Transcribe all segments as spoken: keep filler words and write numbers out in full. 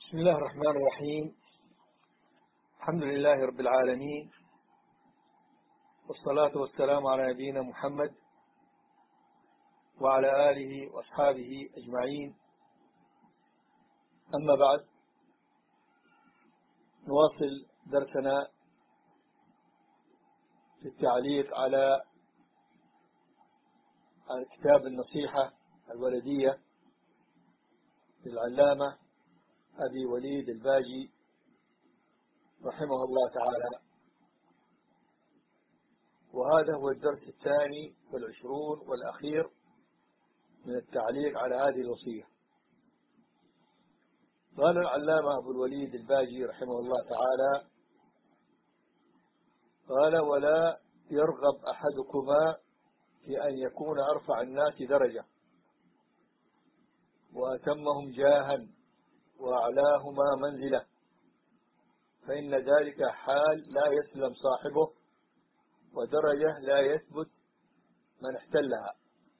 بسم الله الرحمن الرحيم. الحمد لله رب العالمين، والصلاة والسلام على نبينا محمد وعلى آله وأصحابه أجمعين. أما بعد، نواصل درسنا في التعليق على كتاب النصيحة الولدية للعلامة أبي وليد الباجي رحمه الله تعالى، وهذا هو الدرس الثاني والعشرون والأخير من التعليق على هذه الوصية. قال العلامة أبو الوليد الباجي رحمه الله تعالى: قال: ولا يرغب أحدكما في أن يكون أرفع الناس درجة وأتمهم جاها وأعلاهما منزلة، فإن ذلك حال لا يسلم صاحبه، ودرجة لا يثبت من احتلها.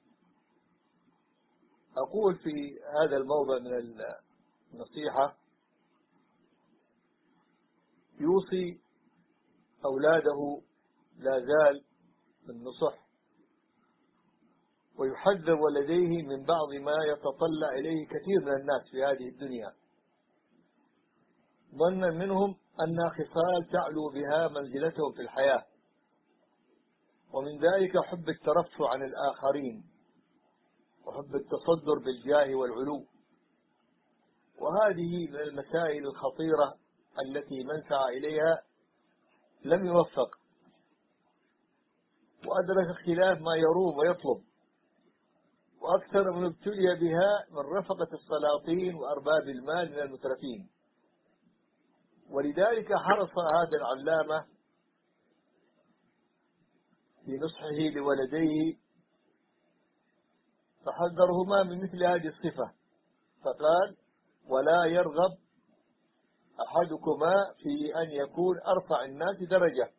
أقول في هذا الموضع من النصيحة: يوصي أولاده لا زال بالنصح، ويحذر ولديه من بعض ما يتطلع إليه كثير من الناس في هذه الدنيا، ظنا منهم أنها خصال تعلو بها منزلتهم في الحياة، ومن ذلك حب الترفع عن الآخرين وحب التصدر بالجاه والعلو، وهذه من المسائل الخطيرة التي من سعى إليها لم يوفق، وأدرك خلاف ما يروم ويطلب، وأكثر من ابتلي بها من رفقة السلاطين وأرباب المال من المترفين. ولذلك حرص هذا العلامة في نصحه لولديه فحذرهما من مثل هذه الصفة، فقال: ولا يرغب أحدكما في أن يكون أرفع الناس درجة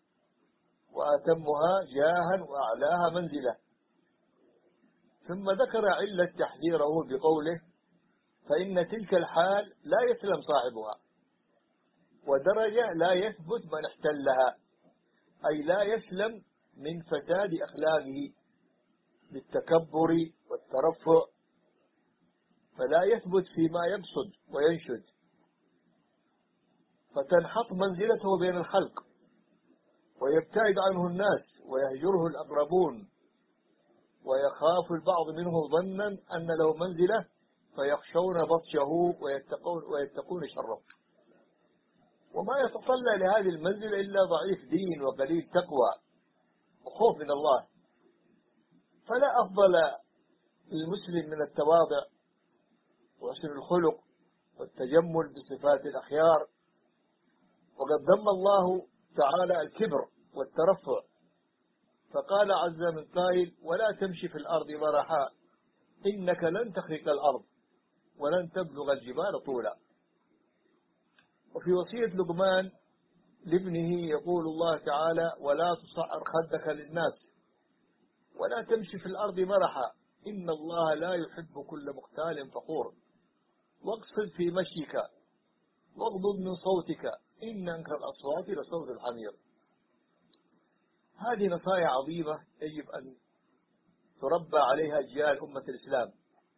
وأتمها جاها وأعلاها منزلة. ثم ذكر علة تحذيره بقوله: فإن تلك الحال لا يسلم صاحبها، ودرجة لا يثبت من احتلها، أي لا يسلم من فساد أخلاقه بالتكبر والترفع، فلا يثبت فيما يبصد وينشد، فتنحط منزلته بين الخلق، ويبتعد عنه الناس ويهجره الأقربون، ويخاف البعض منه ظنا أن له منزلة فيخشون بطشه ويتقون, ويتقون شره، وما يتطلع لهذه المنزلة إلا ضعيف دين وقليل تقوى وخوف من الله. فلا أفضل للمسلم من التواضع وحسن الخلق والتجمل بصفات الأخيار، وقد ذم الله تعالى الكبر والترفع، فقال عز من قائل: ولا تمشي في الأرض مرحا إنك لن تخرق الأرض ولن تبلغ الجبال طولا. وفي وصية لقمان لابنه يقول الله تعالى: ولا تصعر خدك للناس ولا تمشي في الأرض مرحا إن الله لا يحب كل مختال فخور، واقصد في مشيك واغضض من صوتك إن أنكر الأصوات لصوت الحمير. هذه نصائح عظيمة يجب أن تربى عليها أجيال أمة الإسلام،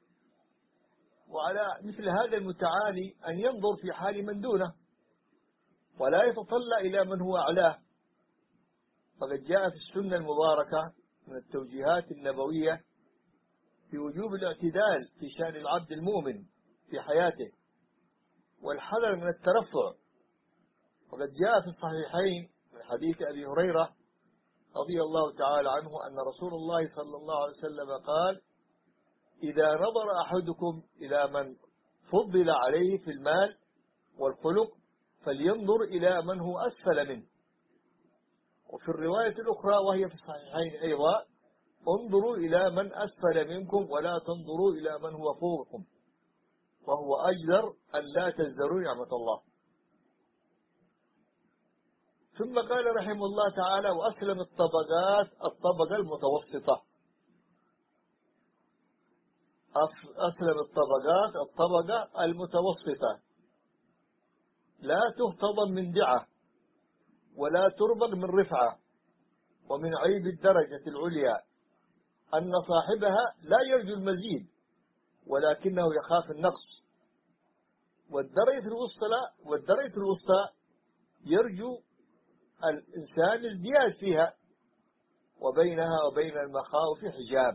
وعلى مثل هذا المتعالي أن ينظر في حال من دونه ولا يتطلع إلى من هو أعلاه، فقد جاء في السنة المباركة من التوجيهات النبوية في وجوب الاعتدال في شأن العبد المؤمن في حياته والحذر من الترفع. وقد جاء في الصحيحين من حديث أبي هريرة رضي الله تعالى عنه أن رسول الله صلى الله عليه وسلم قال: إذا نظر أحدكم إلى من فضل عليه في المال والخلق فلينظر إلى من هو أسفل منه. وفي الرواية الأخرى وهي في الصحيحين أيضا: انظروا إلى من أسفل منكم ولا تنظروا إلى من هو فوقكم، وهو أجدر أن لا تزدروا نعمة الله. ثم قال رحمه الله تعالى: وأسلم الطبقات الطبقة المتوسطة. أسلم الطبقات الطبقة المتوسطة، لا تهتضم من دعة ولا تربط من رفعة. ومن عيب الدرجة العليا أن صاحبها لا يرجو المزيد ولكنه يخاف النقص، والدرجة الوسطى لا والدرجة الوسطى يرجو الإنسان الازدياد فيها، وبينها وبين المخاوف حجاب،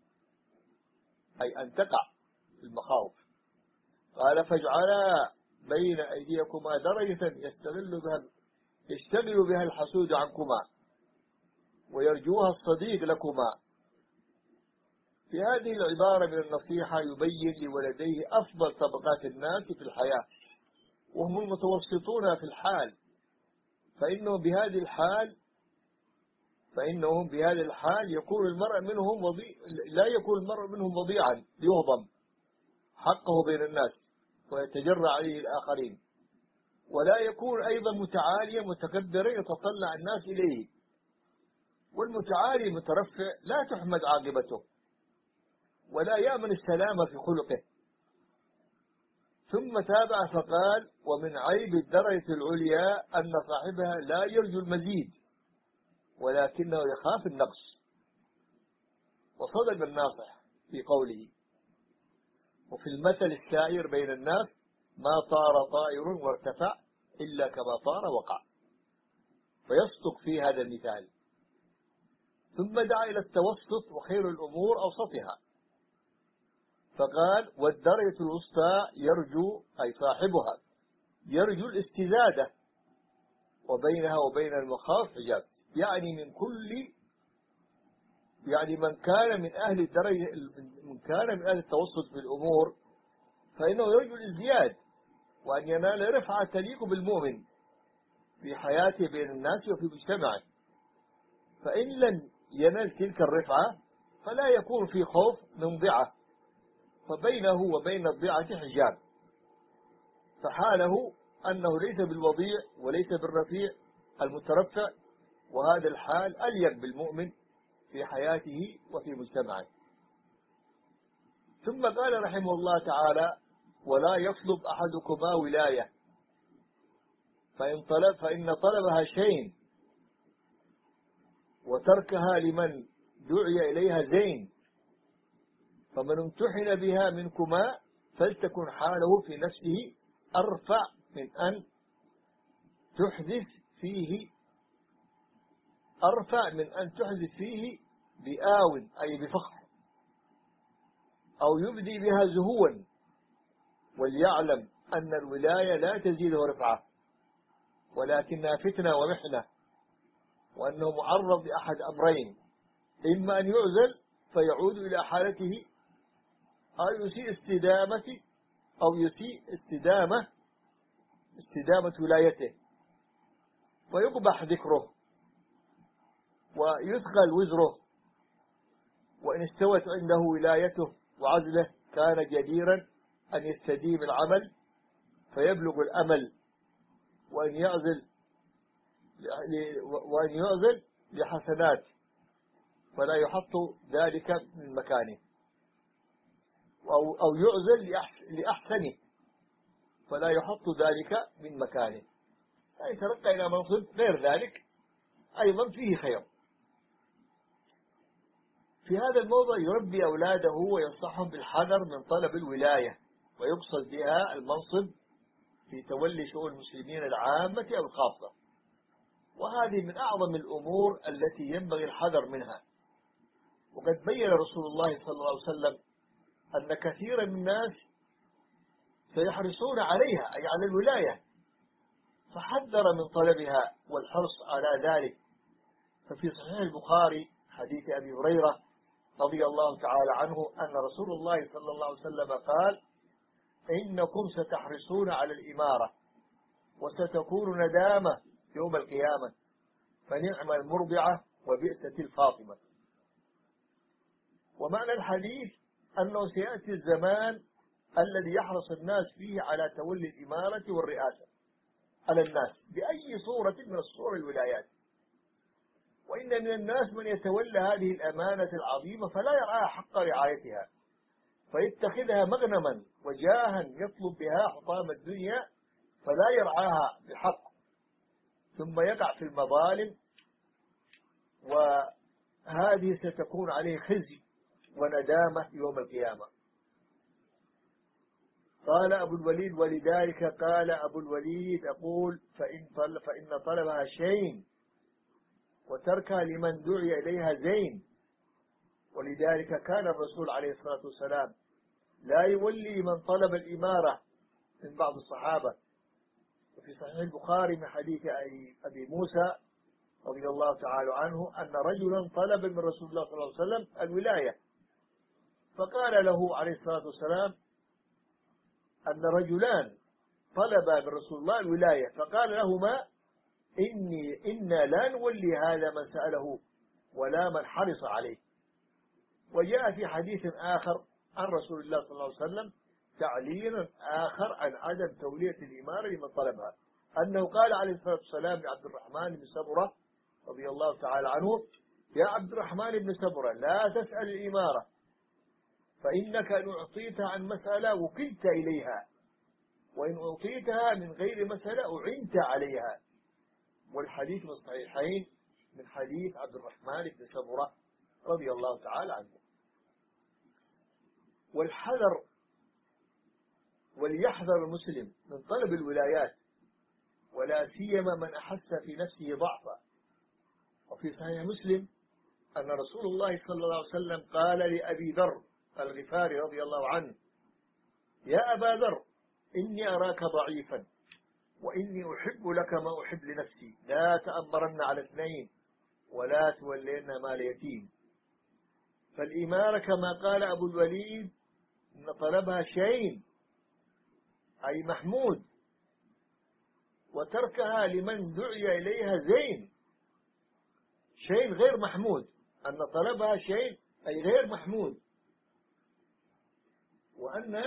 أي أن تقع المخاوف. قال فاجعلا بين أيديكما درجة يستغل بها يشتغل بها الحسود عنكما ويرجوها الصديق لكما. في هذه العبارة من النصيحة يبين لولديه أفضل طبقات الناس في الحياة، وهم المتوسطون في الحال، فإنهم بهذه الحال فإنهم بهذه الحال يكون المرء منهم وضي... لا يكون المرء منهم وضيعا ليهضم حقه بين الناس ويتجرع عليه الآخرين، ولا يكون أيضا متعاليا متكبرا يتطلع الناس إليه. والمتعالي مترفع لا تحمد عاقبته ولا يأمن السلامة في خلقه. ثم تابع فقال ومن عيب الدرجة العليا أن صاحبها لا يرجو المزيد ولكنه يخاف النقص. وصدق الناصح في قوله. وفي المثل السائر بين الناس ما طار طائر وارتفع إلا كما طار وقع، فيصدق في هذا المثال. ثم دعا إلى التوسط وخير الأمور أوسطها، فقال والدرجة الوسطى يرجو أي صاحبها يرجو الاستزادة وبينها وبين المخاوف حجاب، يعني من كل يعني من كان من أهل الدرجة من كان من أهل التوسط في الأمور فإنه يرجو الازدياد وأن ينال رفعة تليق بالمؤمن في حياته بين الناس وفي مجتمعه. فإن لم ينال تلك الرفعة فلا يكون في خوف من ضعة، فبينه وبين الضعة حجاب، فحاله أنه ليس بالوضيع وليس بالرفيع المترفع، وهذا الحال أليق بالمؤمن في حياته وفي مجتمعه. ثم قال رحمه الله تعالى ولا يطلب أحدكما ولاية فإن طلب فإن طلبها شيء وتركها لمن دعي إليها زين، فمن امتحن بها منكما فلتكن حاله في نفسه أرفع من أن تحدث فيه أرفع من أن تحدث فيه بآو أي بفخر أو يبدي بها زهوا، وليعلم أن الولاية لا تزيده رفعة ولكنها فتنة ومحنة، وأنه معرض لأحد أمرين: إما أن يعزل فيعود إلى حالته أو يسيء استدامة أو يسيء استدامة استدامة ولايته فيقبح ذكره ويثقل وزره، وإن استوت عنده ولايته وعزله كان جديرا أن يستديم العمل فيبلغ الأمل، وأن يعزل وأن يعزل لحسنات فلا يحط ذلك من مكانه، أو أو يعزل لأحسنه فلا يحط ذلك من مكانه، يعني ترقى إلى منصب غير ذلك أيضا فيه خير. في هذا الموضع يربي أولاده وينصحهم بالحذر من طلب الولاية، ويقصد بها المنصب في تولي شؤون المسلمين العامة أو الخاصة، وهذه من أعظم الأمور التي ينبغي الحذر منها. وقد بين رسول الله صلى الله عليه وسلم أن كثيرا من الناس سيحرصون عليها أي على الولاية، فحذر من طلبها والحرص على ذلك. ففي صحيح البخاري حديث أبي هريرة رضي الله تعالى عنه أن رسول الله صلى الله عليه وسلم قال: إنكم ستحرصون على الإمارة وستكون ندامة يوم القيامة، فنعم المرضعة وبئست الفاطمة. ومعنى الحديث أنه سيأتي الزمان الذي يحرص الناس فيه على تولي الإمارة والرئاسة على الناس بأي صورة من الصور الولايات، وإن من الناس من يتولى هذه الأمانة العظيمة فلا يرعى حق رعايتها، فيتخذها مغنما وجاها يطلب بها حطام الدنيا، فلا يرعاها بحق، ثم يقع في المظالم، وهذه ستكون عليه خزي وندامة يوم القيامة. قال أبو الوليد: ولذلك قال أبو الوليد أقول فإن, طل فإن طلبها شين وتركها لمن دعي إليها زين. ولذلك كان الرسول عليه الصلاة والسلام لا يولي من طلب الإمارة من بعض الصحابة. وفي صحيح البخاري من حديث أبي موسى رضي الله تعالى عنه أن رجلا طلب من رسول الله صلى الله عليه وسلم الولاية، فقال له عليه الصلاة والسلام أن رجلان طلبا من رسول الله الولاية، فقال لهما: إني إنا لا نولي هذا من سأله ولا من حرص عليه. وجاء في حديث آخر عن رسول الله صلى الله عليه وسلم تعليلا آخر عن عدم تولية الإمارة لمن طلبها، أنه قال عليه الصلاة والسلام لعبد الرحمن بن سبرة رضي الله تعالى عنه: يا عبد الرحمن بن سبرة، لا تسأل الإمارة، فإنك إن أعطيتها عن مسألة وكلت إليها، وإن أعطيتها من غير مسألة أعنت عليها. والحديث من الصحيحين من حديث عبد الرحمن بن سبرة رضي الله تعالى عنه. والحذر وليحذر المسلم من طلب الولايات، ولا سيما من أحس في نفسه ضعفا. وفي صحيح مسلم أن رسول الله صلى الله عليه وسلم قال لأبي ذر الغفاري رضي الله عنه: يا أبا ذر، إني أراك ضعيفا وإني أحب لك ما أحب لنفسي، لا تأمرن على اثنين ولا تولين مال يتيم. فالإمارة كما قال أبو الوليد إن طلبها شين أي محمود، وتركها لمن دعي إليها زين. شين غير محمود، أن طلبها شين أي غير محمود، وأن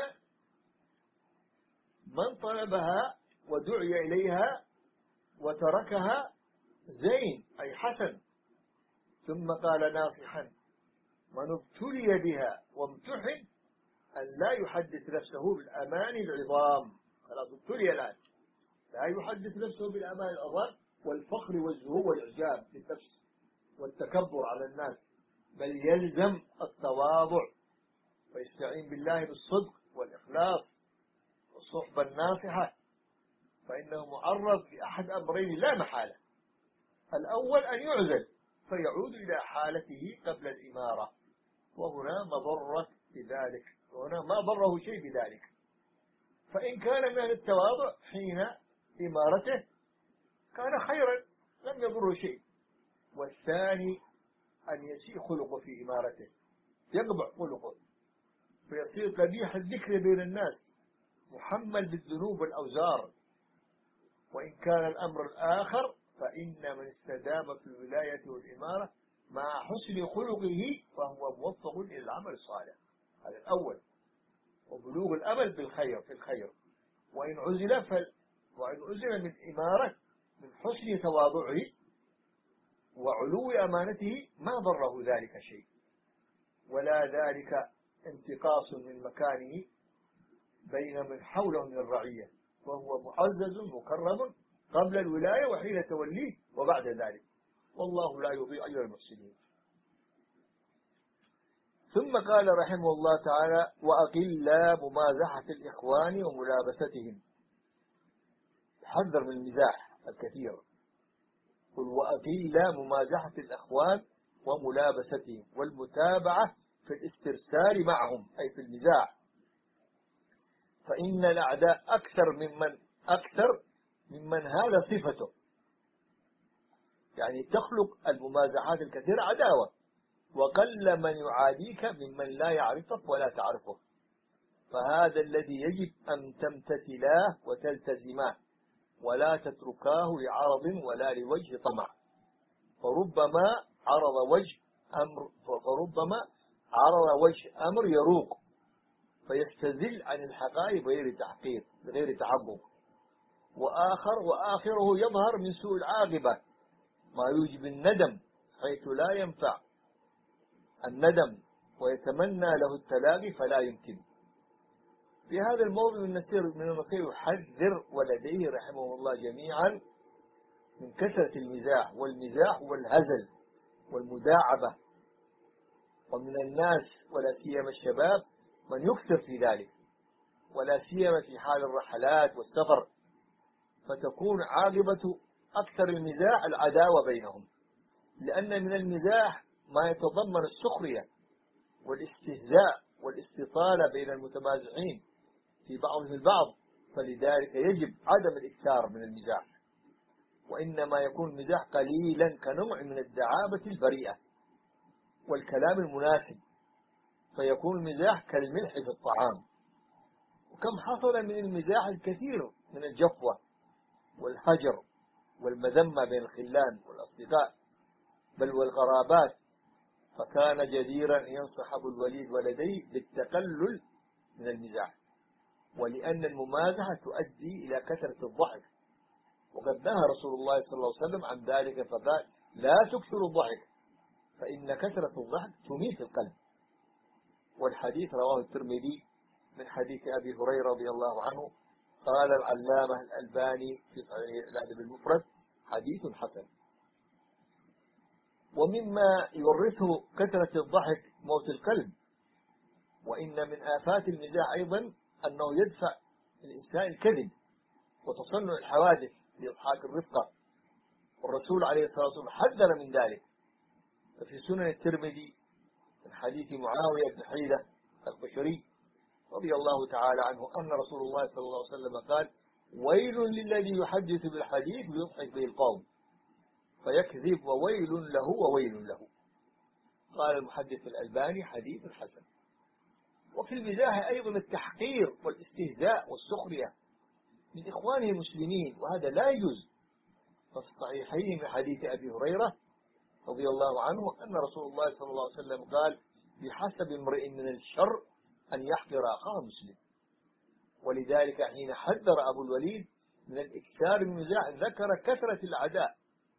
من طلبها ودعي إليها وتركها زين أي حسن. ثم قال ناصحا: من ابتلي بها وامتحن أن لا يحدث نفسه بالأمان العظام. خلاص ابتلي الآن، لا يحدث نفسه بالأمان العظام والفخر والزهو والإعجاب بالنفس والتكبر على الناس، بل يلزم التواضع ويستعين بالله بالصدق والإخلاص والصحبة الناصحة، فإنه معرض لأحد أمرين لا محالة: الأول أن يعزل فيعود إلى حالته قبل الإمارة، وهنا مضرة بذلك، وهنا ما ضره شيء بذلك. فإن كان من التواضع حين إمارته كان خيرا لم يضره شيء. والثاني أن يسيء خلقه في إمارته، يقبح خلقه فيصير قبيح الذكر بين الناس، محمل بالذنوب والأوزار. وإن كان الأمر الآخر فإن من استدام في الولاية والإمارة مع حسن خلقه فهو موفق إلى العمل الصالح. هذا الأول، وبلوغ الأمل بالخير في الخير. وإن عزل فل وإن عزل من إمارة من حسن تواضعه وعلو أمانته ما ضره ذلك شيء، ولا ذلك انتقاص من مكانه بين من حوله من الرعية، وهو معزز مكرم قبل الولاية وحين توليه وبعد ذلك، والله لا يضيع أجر المحسنين. ثم قال رحمه الله تعالى: وأقل ممازحة الإخوان وملابستهم. حذر من المزاح الكثير. قل: وأقل ممازحة الإخوان وملابستهم والمتابعة في الاسترسال معهم أي في المزاح، فإن الأعداء أكثر ممن أكثر ممن هذا صفته. يعني تخلق الممازحات الكثيرة عداوة، وقل من يعاديك ممن لا يعرفك ولا تعرفه، فهذا الذي يجب أن تمتثلاه وتلتزماه ولا تتركاه لعرض ولا لوجه طمع. فربما عرض وجه أمر فربما عرض وجه أمر يروق فيستزل عن الحقائق بغير تحقيق بغير تعبد، وآخر وآخره يظهر من سوء العاقبة ما يوجب الندم حيث لا ينفع الندم ويتمنى له التلاقي فلا يمكن. في هذا الموضوع من النصير من النصير يحذر ولديه رحمه الله جميعا من كثرة المزاح والمزاح والهزل والمداعبة، ومن الناس ولا سيما الشباب من يكثر في ذلك، ولا سيما في حال الرحلات والسفر، فتكون عاقبة أكثر المزاح العداوة بينهم، لأن من المزاح ما يتضمن السخرية والاستهزاء والاستطالة بين المتمازحين في بعضهم البعض، فلذلك يجب عدم الإكثار من المزاح، وإنما يكون المزاح قليلا كنوع من الدعابة البريئة والكلام المناسب، فيكون المزاح كالملح في الطعام. وكم حصل من المزاح الكثير من الجفوة والهجر والمذمة بين الخلان والأصدقاء بل والقرابات، فكان جديرا أن ينصح أبو الوليد ولديه بالتقلل من المزاح، ولأن الممازحة تؤدي إلى كثرة الضحك، وقد نهى رسول الله صلى الله عليه وسلم عن ذلك فقال: لا تكثروا الضحك فإن كثرة الضحك تميت القلب. والحديث رواه الترمذي من حديث أبي هريرة رضي الله عنه، قال العلامة الألباني في صحيح الأدب المفرد: حديث حسن. ومما يورثه كثرة الضحك موت القلب، وإن من آفات المزاح أيضا أنه يدفع الإنسان الكذب وتصنع الحوادث لإضحاك الرفقة، والرسول عليه الصلاة والسلام حذر من ذلك. ففي سنن الترمذي من حديث معاوية بن حيدة البشري رضي الله تعالى عنه أن رسول الله صلى الله عليه وسلم قال: ويل للذي يحدث بالحديث ويضحك به القوم فيكذب وويل له وويل له. قال المحدث الألباني: حديث حسن. وفي المزاح أيضا التحقير والاستهزاء والسخرية من إخوانه المسلمين، وهذا لا يجوز. ففي الصحيحين من حديث أبي هريرة رضي الله عنه أن رسول الله صلى الله عليه وسلم قال: بحسب امرئ من الشر أن يحقر أخاه مسلم. ولذلك حين حذر أبو الوليد من الإكثار من المزاح ذكر كثرة العداء،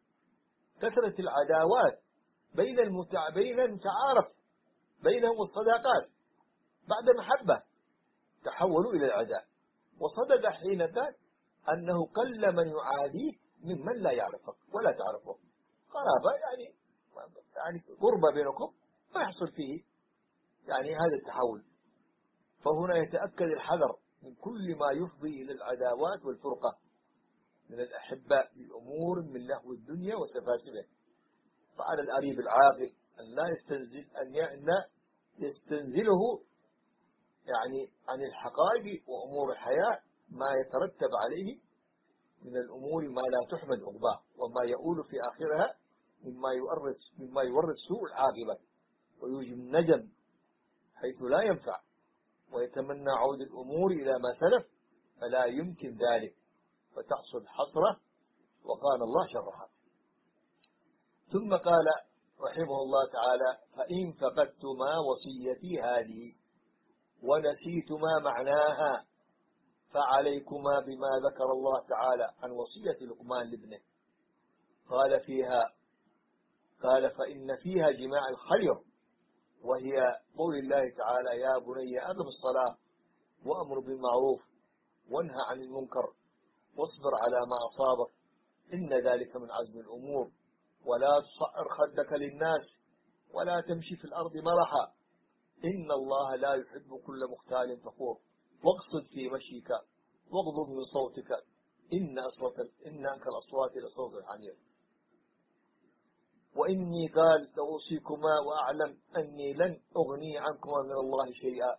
كثرة العداوات بين المتع... بين المتعارف بينهم والصداقات بعد محبة تحولوا إلى العداء. وصدق حين قال أنه قل من يعاديه ممن لا يعرفك ولا تعرفه، قرابة يعني يعني قربة بينكم ما يحصل فيه يعني هذا التحول. فهنا يتأكد الحذر من كل ما يفضي إلى العداوات والفرقة من الأحباء بأمور من لهو الدنيا وسفاسفه. فعلى القريب العاقل أن لا يستنزل أن يستنزله يعني عن الحقائق وأمور الحياة ما يترتب عليه من الأمور ما لا تحمد عقباه وما يؤول في آخرها مما يورث مما يورث سوء العاقبة ويوجب الندم حيث لا ينفع، ويتمنى عود الأمور إلى ما سلف فلا يمكن ذلك، فتحصل حسرة وقال الله شرها. ثم قال رحمه الله تعالى: فإن فقدتما وصيتي هذه ونسيتما معناها فعليكما بما ذكر الله تعالى عن وصية لقمان لابنه. قال فيها قال فإن فيها جماع الخير، وهي قول الله تعالى: يا بني أقم الصلاة وأمر بالمعروف وانهى عن المنكر واصبر على ما أصابك إن ذلك من عزم الأمور، ولا تصعر خدك للناس ولا تمشي في الأرض مرحا إن الله لا يحب كل مختال فخور، واقصد في مشيك واغضض من صوتك إن أصوات إن أنكر الأصوات لصوت الحمير. وإني قال لأوصيكما وأعلم أني لن أغني عنكما من الله شيئا،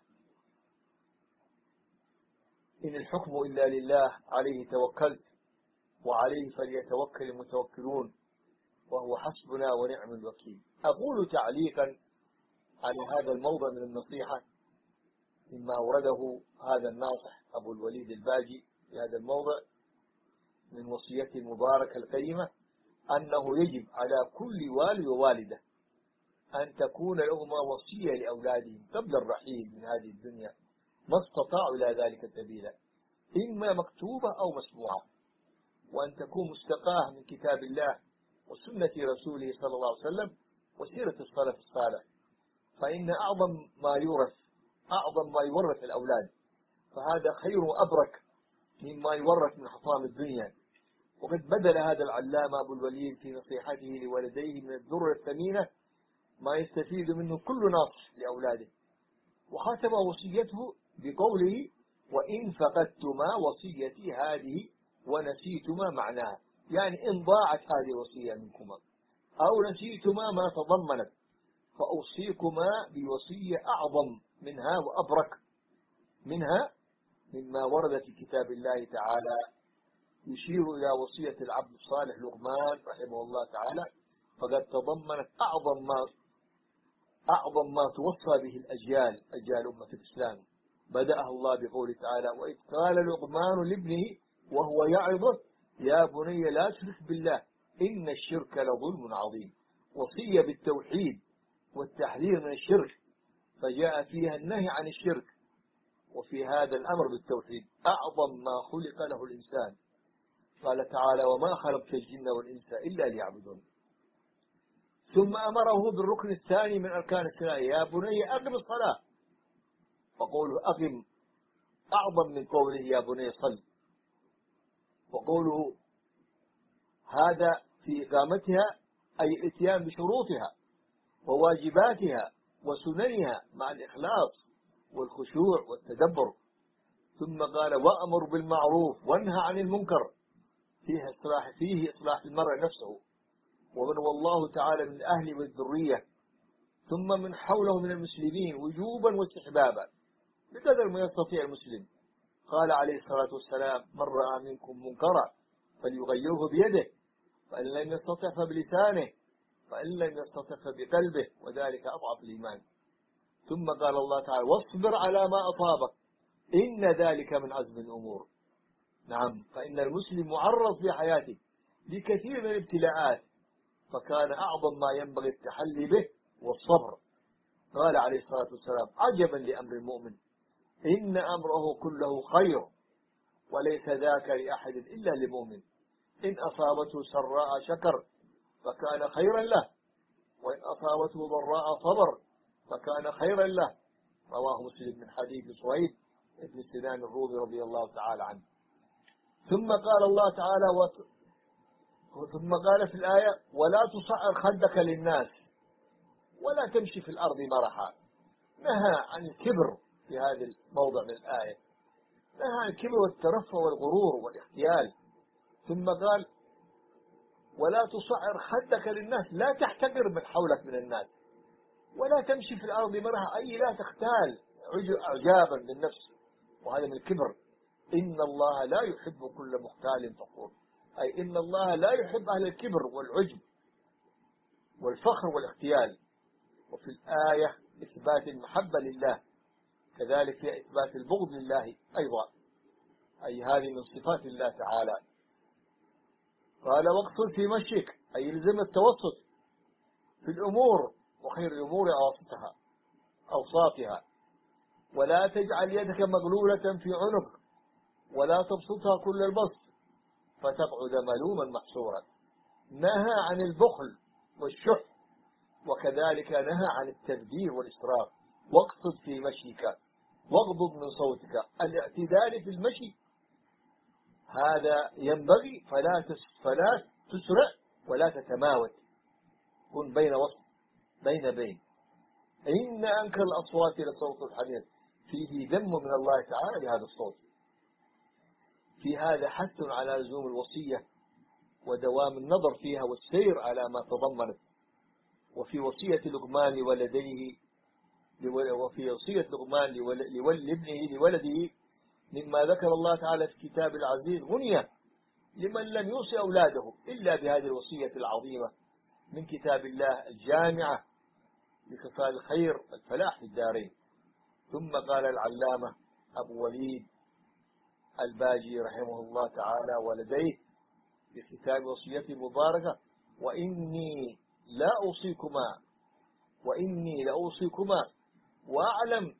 إن الحكم إلا لله عليه توكلت وعليه فليتوكل المتوكلون وهو حسبنا ونعم الوكيل. أقول تعليقا على هذا الموضع من النصيحة مما أورده هذا الناصح أبو الوليد الباجي في هذا الموضع من وصيته المباركة القيمة، أنه يجب على كل والد ووالدة أن تكون لهما وصية لأولادهم قبل الرحيل من هذه الدنيا ما استطاعوا إلى ذلك سبيلا، إما مكتوبة أو مسموعة، وأن تكون مستقاة من كتاب الله وسنة رسوله صلى الله عليه وسلم وسيرة السلف الصالح. فإن أعظم ما يورث أعظم ما يورث الأولاد فهذا خير وأبرك مما يورث من حطام الدنيا. وقد بدل هذا العلامة أبو الوليد في نصيحته لولديه من الدرة الثمينة ما يستفيد منه كل ناصح لأولاده، وختم وصيته بقوله: وإن فقدتما وصيتي هذه ونسيتما معناها، يعني إن ضاعت هذه الوصية منكما أو نسيتما ما تضمنت فأوصيكما بوصية أعظم منها وأبرك منها مما ورد في كتاب الله تعالى، يشير إلى وصية العبد الصالح لقمان رحمه الله تعالى، فقد تضمنت أعظم ما أعظم ما توصى به الأجيال أجيال أمة الإسلام. بدأها الله بقوله تعالى: وإذ قال لقمان لابنه وهو يعظه يا بني لا تشرك بالله إن الشرك لظلم عظيم. وصية بالتوحيد والتحذير من الشرك، فجاء فيها النهي عن الشرك، وفي هذا الأمر بالتوحيد أعظم ما خلق له الإنسان. قال تعالى: وما خلقت الجن والإنس إلا ليعبدون. ثم أمره بالركن الثاني من أركان الصلاة: يا بني أقم الصلاة. وقوله أقم أعظم من قوله يا بني صل. وقوله هذا في إقامتها أي الاتيان بشروطها وواجباتها وسننها مع الإخلاص والخشوع والتدبر. ثم قال: وأمر بالمعروف وانهى عن المنكر، فيه إصلاح فيه إصلاح المرء نفسه ومن والله تعالى من الأهل والذرية، ثم من حوله من المسلمين وجوبا واستحبابا بقدر ما يستطيع المسلم. قال عليه الصلاة والسلام: من رأى منكم منكرا فليغيره بيده، فإن لم يستطع فبلسانه، فإن لم يستطع فبقلبه، وذلك أضعف الإيمان. ثم قال الله تعالى: واصبر على ما أصابك إن ذلك من عزم الأمور. نعم، فإن المسلم معرض في حياته لكثير من الابتلاءات، فكان أعظم ما ينبغي التحلي به والصبر. قال عليه الصلاة والسلام: عجبا لأمر المؤمن إن أمره كله خير وليس ذاك لأحد إلا لمؤمن، إن أصابته سراء شكر فكان خيرا له، وإن أصابته ضراء صبر فكان خيرا له. رواه مسلم من حديث صهيب بن سنان الرومي رضي الله تعالى عنه. ثم قال الله تعالى وت... ثم قال في الآية: ولا تصعر خدك للناس ولا تمشي في الأرض مرحا. نهى عن الكبر في هذا الموضع من الآية، نهى عن الكبر والترفع والغرور والاختيال. ثم قال: ولا تصعر خدك للناس، لا تحتقر من حولك من الناس، ولا تمشي في الأرض مرحا، أي لا تختال إعجابا بالنفس، وهذا من الكبر. إن الله لا يحب كل مختال فخور، أي إن الله لا يحب أهل الكبر والعجب والفخر والاختيال. وفي الآية إثبات المحبة لله، كذلك في إثبات البغض لله أيضا، أي هذه من صفات الله تعالى. قال: واقصد في مشيك، أي يلزم التوسط في الأمور، وخير الأمور أوسطها أوساطها، ولا تجعل يدك مغلولة في عنق ولا تبسطها كل البسط فتقعد ملوما محسورا. نهى عن البخل والشح، وكذلك نهى عن التبذير والإسراف. واقصد في مشيك واغضض من صوتك، الاعتدال في المشي هذا ينبغي، فلا فلا تسرع ولا تتماوت، كن بين وسط بين بين. إن أنكر الأصوات لصوت الحمير، فيه ذم من الله تعالى لهذا الصوت. في هذا حث على لزوم الوصية ودوام النظر فيها والسير على ما تضمنت. وفي وصية لقمان لولديه وفي وصية لقمان لابنه لولده مما ذكر الله تعالى في كتاب العزيز غنية لمن لم يوصي أولاده إلا بهذه الوصية العظيمة من كتاب الله الجامعة لخصال الخير والفلاح في الدارين. ثم قال العلامة أبو وليد الباجي رحمه الله تعالى ولديه في كتاب وصيته المباركة: وإني لا أوصيكما وإني لأوصيكما وأعلم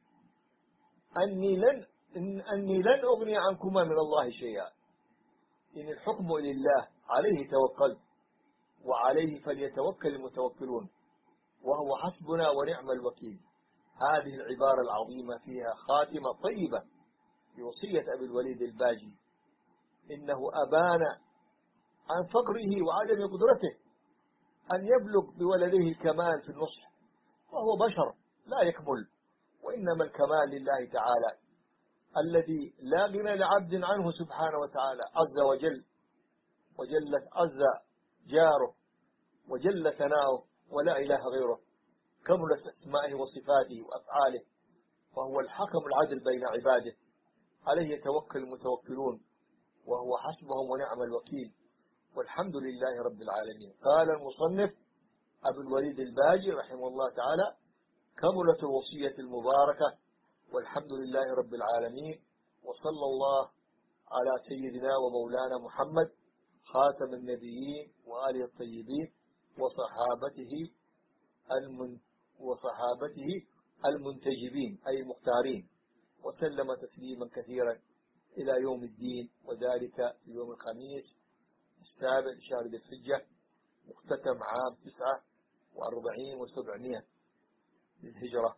أني لن إن أني لن أغني عنكما من الله شيئا، إن الحكم لله عليه توكلت وعليه فليتوكل المتوكلون وهو حسبنا ونعم الوكيل. هذه العبارة العظيمة فيها خاتمة طيبة في وصية أبي الوليد الباجي إنه أبان عن فقره وعدم قدرته أن يبلغ بولده الكمال في النصح، وهو بشر لا يكمل، وإنما الكمال لله تعالى الذي لا غنى لعبد عنه سبحانه وتعالى عز وجل، وجلت عز جاره وجل ثناؤه ولا إله غيره، كملت أسمائه وصفاته وأفعاله، وهو الحكم العدل بين عباده، عليه يتوكل المتوكلون، وهو حسبهم ونعم الوكيل، والحمد لله رب العالمين. قال المصنف أبو الوليد الباجي رحمه الله تعالى: كملت الوصية المباركة، والحمد لله رب العالمين، وصلى الله على سيدنا ومولانا محمد خاتم النبيين وآله الطيبين وصحابته المن وصحابته المنتجبين أي المختارين، وسلم تسليما كثيرا إلى يوم الدين، وذلك في يوم الخميس السابع لشهر ذي الحجة، مختتم عام تسعة وأربعين وسبعمائة للهجرة.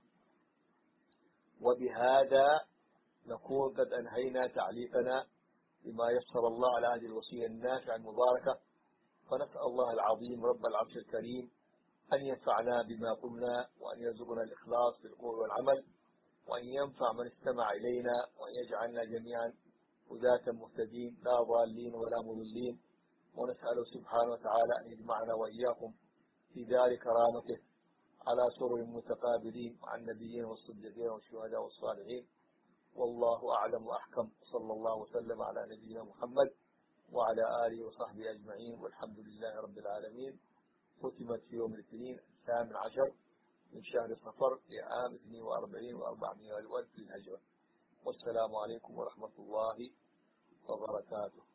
وبهذا نكون قد أنهينا تعليقنا بما يسر الله على هذه الوصية النافعة المباركة، فنسأل الله العظيم رب العرش الكريم أن ينفعنا بما قلنا، وأن يرزقنا الإخلاص في القول والعمل، وأن ينفع من استمع إلينا، وأن يجعلنا جميعا هداة مهتدين لا ضالين ولا مضلين، ونسأله سبحانه وتعالى أن يجمعنا وإياكم في دار كرامته على سرر متقابلين مع النبيين والصديقين والشهداء والصالحين، والله أعلم وأحكم. صلى الله وسلم على نبينا محمد وعلى آله وصحبه أجمعين، والحمد لله رب العالمين. ختمت في يوم الاثنين الثامن عشر من شهر صفر في عام اثنين وأربعين وأربعمائة والف للهجرة. والسلام عليكم ورحمة الله وبركاته.